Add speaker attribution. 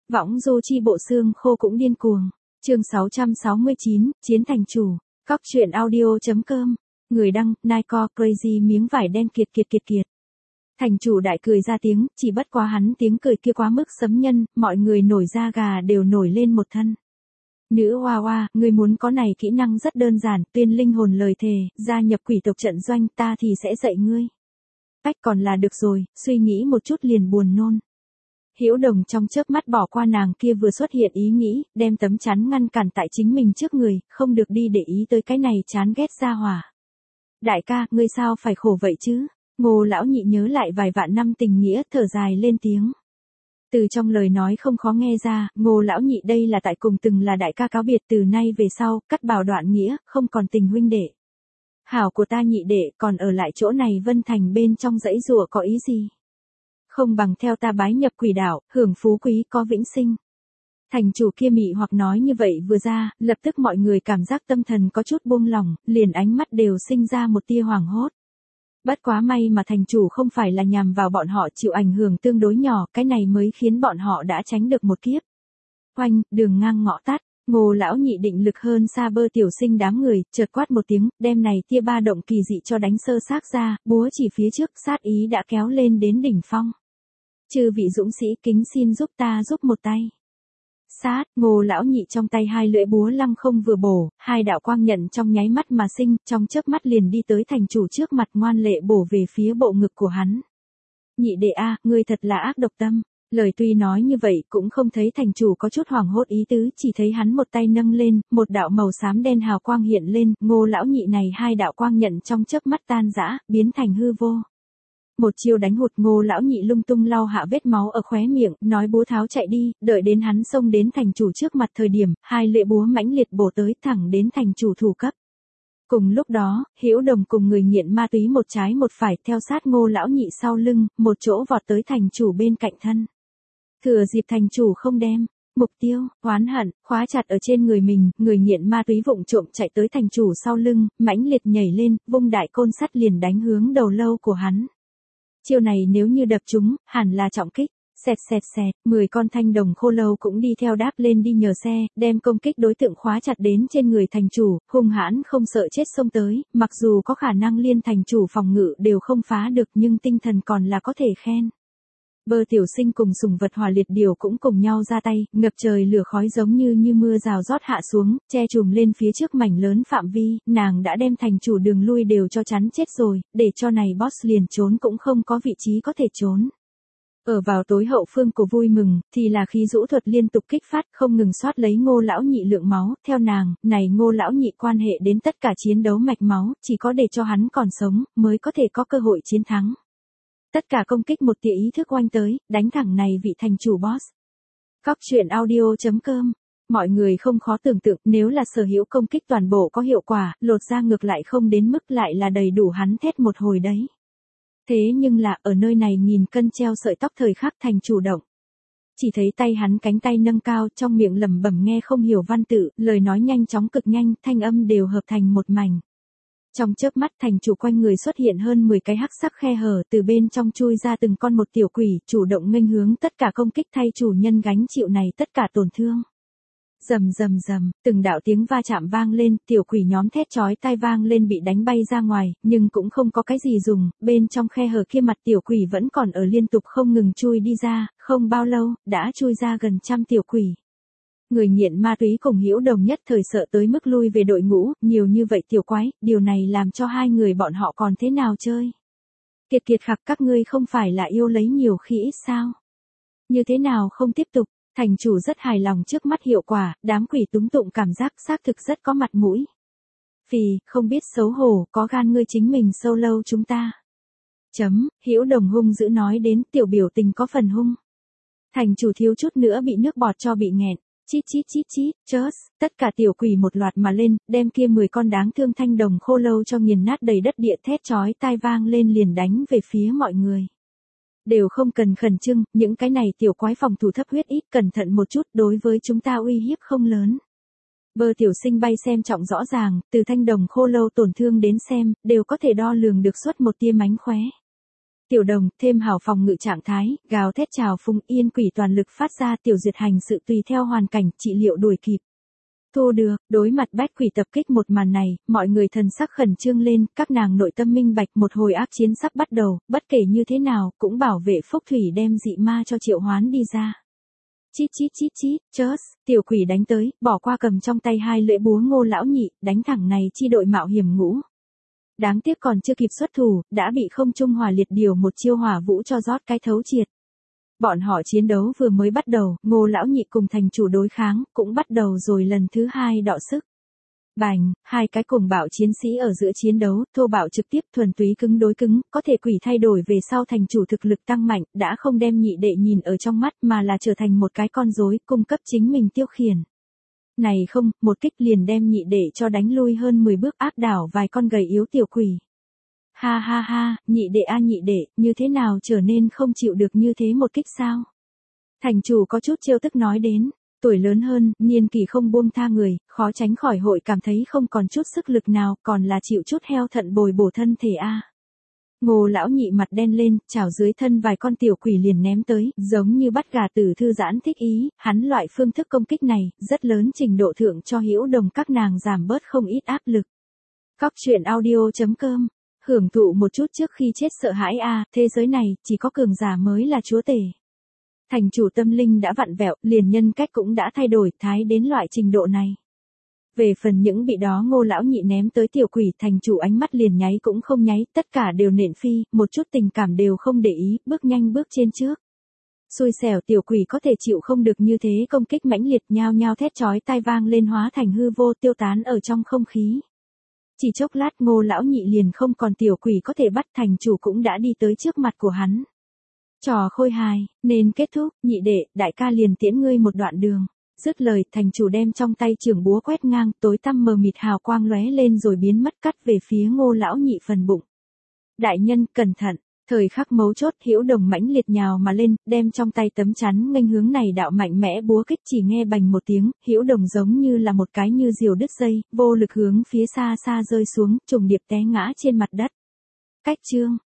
Speaker 1: Võng du chi bộ xương khô cũng điên cuồng. Chương 669, Chiến thành chủ. Cóc truyện audio.com. Người đăng, Nike Crazy miếng vải đen kiệt. Thành chủ đại cười ra tiếng, chỉ bất quá hắn tiếng cười kia quá mức sấm nhân, mọi người nổi da gà đều nổi lên một thân. Nữ hoa hoa, ngươi muốn có này kỹ năng rất đơn giản, tuyên linh hồn lời thề, gia nhập quỷ tộc trận doanh ta thì sẽ dạy ngươi. Cách còn là được rồi, suy nghĩ một chút liền buồn nôn. Hữu Đồng trong chớp mắt bỏ qua nàng kia vừa xuất hiện ý nghĩ, đem tấm chắn ngăn cản tại chính mình trước người, không được đi để ý tới cái này chán ghét ra hỏa. Đại ca, ngươi sao phải khổ vậy chứ? Ngô lão nhị nhớ lại vài vạn năm tình nghĩa, thở dài lên tiếng. Từ trong lời nói không khó nghe ra, Ngô lão nhị đây là tại cùng từng là đại ca cáo biệt, từ nay về sau, cắt bảo đoạn nghĩa, không còn tình huynh đệ. Hảo của ta nhị đệ còn ở lại chỗ này Vân Thành bên trong dãy rùa có ý gì? Không bằng theo ta bái nhập quỷ đảo, hưởng phú quý có vĩnh sinh. Thành chủ kia mị hoặc nói như vậy vừa ra, lập tức mọi người cảm giác tâm thần có chút buông lỏng, liền ánh mắt đều sinh ra một tia hoảng hốt. Bất quá may mà thành chủ không phải là nhằm vào bọn họ chịu ảnh hưởng tương đối nhỏ, cái này mới khiến bọn họ đã tránh được một kiếp. Oanh, đường ngang ngõ tắt, Ngô lão nhị định lực hơn xa bơ tiểu sinh đám người, chợt quát một tiếng, đem này tia ba động kỳ dị cho đánh sơ xác ra, búa chỉ phía trước, sát ý đã kéo lên đến đỉnh phong. Chư vị dũng sĩ kính xin giúp ta giúp một tay. Sát, Ngô lão nhị trong tay hai lưỡi búa lăng không vừa bổ, hai đạo quang nhận trong nháy mắt mà sinh, trong chớp mắt liền đi tới thành chủ trước mặt ngoan lệ bổ về phía bộ ngực của hắn. Nhị đệ a, ngươi thật là ác độc tâm. Lời tuy nói như vậy cũng không thấy thành chủ có chút hoảng hốt ý tứ, chỉ thấy hắn một tay nâng lên, một đạo màu xám đen hào quang hiện lên, Ngô lão nhị này hai đạo quang nhận trong chớp mắt tan rã, biến thành hư vô. Một chiêu đánh hụt, Ngô lão nhị lung tung lau hạ vết máu ở khóe miệng, nói búa tháo chạy đi, đợi đến hắn xông đến thành chủ trước mặt thời điểm, hai lưỡi búa mãnh liệt bổ tới thẳng đến thành chủ thủ cấp. Cùng lúc đó, Hữu Đồng cùng người nghiện ma túy một trái một phải theo sát Ngô lão nhị sau lưng, một chỗ vọt tới thành chủ bên cạnh thân. Thừa dịp thành chủ không đem mục tiêu, oán hận, khóa chặt ở trên người mình, người nghiện ma túy vụng trộm chạy tới thành chủ sau lưng, mãnh liệt nhảy lên, vung đại côn sắt liền đánh hướng đầu lâu của hắn. Chiêu này nếu như đập chúng, hẳn là trọng kích. Xẹt, 10 con thanh đồng khô lâu cũng đi theo đáp lên đi nhờ xe, đem công kích đối tượng khóa chặt đến trên người thành chủ, hung hãn không sợ chết xông tới, mặc dù có khả năng liên thành chủ phòng ngự đều không phá được nhưng tinh thần còn là có thể khen. Bơ tiểu sinh cùng sủng vật hỏa liệt điều cũng cùng nhau ra tay, ngập trời lửa khói giống như mưa rào rót hạ xuống, che trùm lên phía trước mảnh lớn phạm vi, nàng đã đem thành chủ đường lui đều cho chắn chết rồi, để cho này boss liền trốn cũng không có vị trí có thể trốn. Ở vào tối hậu phương của vui mừng, thì là khí dũ thuật liên tục kích phát không ngừng soát lấy Ngô lão nhị lượng máu, theo nàng, này Ngô lão nhị quan hệ đến tất cả chiến đấu mạch máu, chỉ có để cho hắn còn sống, mới có thể có cơ hội chiến thắng. Tất cả công kích một tia ý thức oanh tới, đánh thẳng này vị thành chủ boss. Cóc truyện audio.com. Mọi người không khó tưởng tượng, nếu là sở hữu công kích toàn bộ có hiệu quả, lột ra ngược lại không đến mức lại là đầy đủ hắn thét một hồi đấy. Thế nhưng là, ở nơi này nghìn cân treo sợi tóc thời khắc thành chủ động. Chỉ thấy tay hắn cánh tay nâng cao, trong miệng lẩm bẩm nghe không hiểu văn tự, lời nói nhanh chóng cực nhanh, thanh âm đều hợp thành một mảnh. Trong chớp mắt thành chủ quanh người xuất hiện hơn 10 cái hắc sắc khe hở, từ bên trong chui ra từng con một tiểu quỷ, chủ động nghênh hướng tất cả công kích thay chủ nhân gánh chịu này tất cả tổn thương. Rầm, từng đạo tiếng va chạm vang lên, tiểu quỷ nhóm thét chói tai vang lên bị đánh bay ra ngoài, nhưng cũng không có cái gì dùng, bên trong khe hở kia mặt tiểu quỷ vẫn còn ở liên tục không ngừng chui đi ra, không bao lâu, đã chui ra gần 100 tiểu quỷ. Người nghiện ma túy cùng Hữu Đồng nhất thời sợ tới mức lui về đội ngũ, nhiều như vậy tiểu quái, điều này làm cho hai người bọn họ còn thế nào chơi. Kiệt khặc các ngươi không phải là yêu lấy nhiều khi ít sao? Như thế nào không tiếp tục? Thành chủ rất hài lòng trước mắt hiệu quả, đám quỷ túng tụng cảm giác xác thực rất có mặt mũi. Phì, không biết xấu hổ, có gan ngươi chính mình solo chúng ta. Hữu Đồng hung dữ nói đến, tiểu biểu tình có phần hung. Thành chủ thiếu chút nữa bị nước bọt cho bị nghẹn. Chít, chớt, tất cả tiểu quỷ một loạt mà lên, đem kia 10 con đáng thương thanh đồng khô lâu cho nghiền nát đầy đất địa thét chói tai vang lên liền đánh về phía mọi người. Đều không cần khẩn trương, những cái này tiểu quái phòng thủ thấp huyết ít, cẩn thận một chút, đối với chúng ta uy hiếp không lớn. Bơ tiểu sinh bay xem trọng rõ ràng, từ thanh đồng khô lâu tổn thương đến xem, đều có thể đo lường được suốt một tia mánh khóe. Tiểu Đồng, thêm hảo phòng ngự trạng thái, gào thét chào phúng, yên quỷ toàn lực phát ra, tiểu duyệt hành sự tùy theo hoàn cảnh, trị liệu đuổi kịp. Thu được, đối mặt bách quỷ tập kích một màn này, mọi người thần sắc khẩn trương lên, các nàng nội tâm minh bạch một hồi ác chiến sắp bắt đầu, bất kể như thế nào, cũng bảo vệ Phúc Thủy đem dị ma cho triệu hoán đi ra. Chít chít chít chít, chớs, tiểu quỷ đánh tới, bỏ qua cầm trong tay hai lưỡi búa Ngô lão nhị, đánh thẳng này chi đội mạo hiểm ngũ. Đáng tiếc còn chưa kịp xuất thủ, đã bị không trung hỏa liệt điều một chiêu hỏa vũ cho rót cái thấu triệt. Bọn họ chiến đấu vừa mới bắt đầu, Ngô lão nhị cùng thành chủ đối kháng, cũng bắt đầu rồi lần thứ hai đọ sức. Bành, hai cái cùng bạo chiến sĩ ở giữa chiến đấu, thô bạo trực tiếp thuần túy cứng đối cứng, có thể quỷ thay đổi về sau thành chủ thực lực tăng mạnh, đã không đem nhị đệ nhìn ở trong mắt mà là trở thành một cái con rối, cung cấp chính mình tiêu khiển. Này không, một kích liền đem nhị đệ cho đánh lui hơn 10 bước áp đảo vài con gầy yếu tiểu quỷ. Ha ha ha, nhị đệ a nhị đệ, như thế nào trở nên không chịu được như thế một kích sao? Thành chủ có chút trêu tức nói đến, tuổi lớn hơn, niên kỷ không buông tha người, khó tránh khỏi hội cảm thấy không còn chút sức lực nào, còn là chịu chút heo thận bồi bổ thân thể a. Ngô lão nhị mặt đen lên, chảo dưới thân vài con tiểu quỷ liền ném tới, giống như bắt gà tử thư giãn thích ý, hắn loại phương thức công kích này, rất lớn trình độ thượng cho Hữu Đồng các nàng giảm bớt không ít áp lực. Cóc truyện audio.com, hưởng thụ một chút trước khi chết sợ hãi a, thế giới này, chỉ có cường giả mới là chúa tể. Thành chủ tâm linh đã vặn vẹo, liền nhân cách cũng đã thay đổi, thái đến loại trình độ này. Về phần những bị đó Ngô lão nhị ném tới tiểu quỷ, thành chủ ánh mắt liền nháy cũng không nháy, tất cả đều nện phi, một chút tình cảm đều không để ý, bước nhanh bước trên trước. Xui xẻo tiểu quỷ có thể chịu không được như thế công kích mãnh liệt, nhao nhao thét chói tai vang lên hóa thành hư vô tiêu tán ở trong không khí. Chỉ chốc lát Ngô lão nhị liền không còn tiểu quỷ có thể bắt, thành chủ cũng đã đi tới trước mặt của hắn. Trò khôi hài, nên kết thúc, nhị đệ, đại ca liền tiễn ngươi một đoạn đường. Dứt lời, thành chủ đem trong tay trường búa quét ngang, tối tăm mờ mịt hào quang lóe lên rồi biến mất cắt về phía Ngô lão nhị phần bụng. Đại nhân, cẩn thận, thời khắc mấu chốt Hữu Đồng mãnh liệt nhào mà lên, đem trong tay tấm chắn nghênh hướng này đạo mạnh mẽ búa kích, chỉ nghe bành một tiếng, Hữu Đồng giống như là một cái như diều đứt dây, vô lực hướng phía xa xa rơi xuống, trùng điệp té ngã trên mặt đất. Cách chương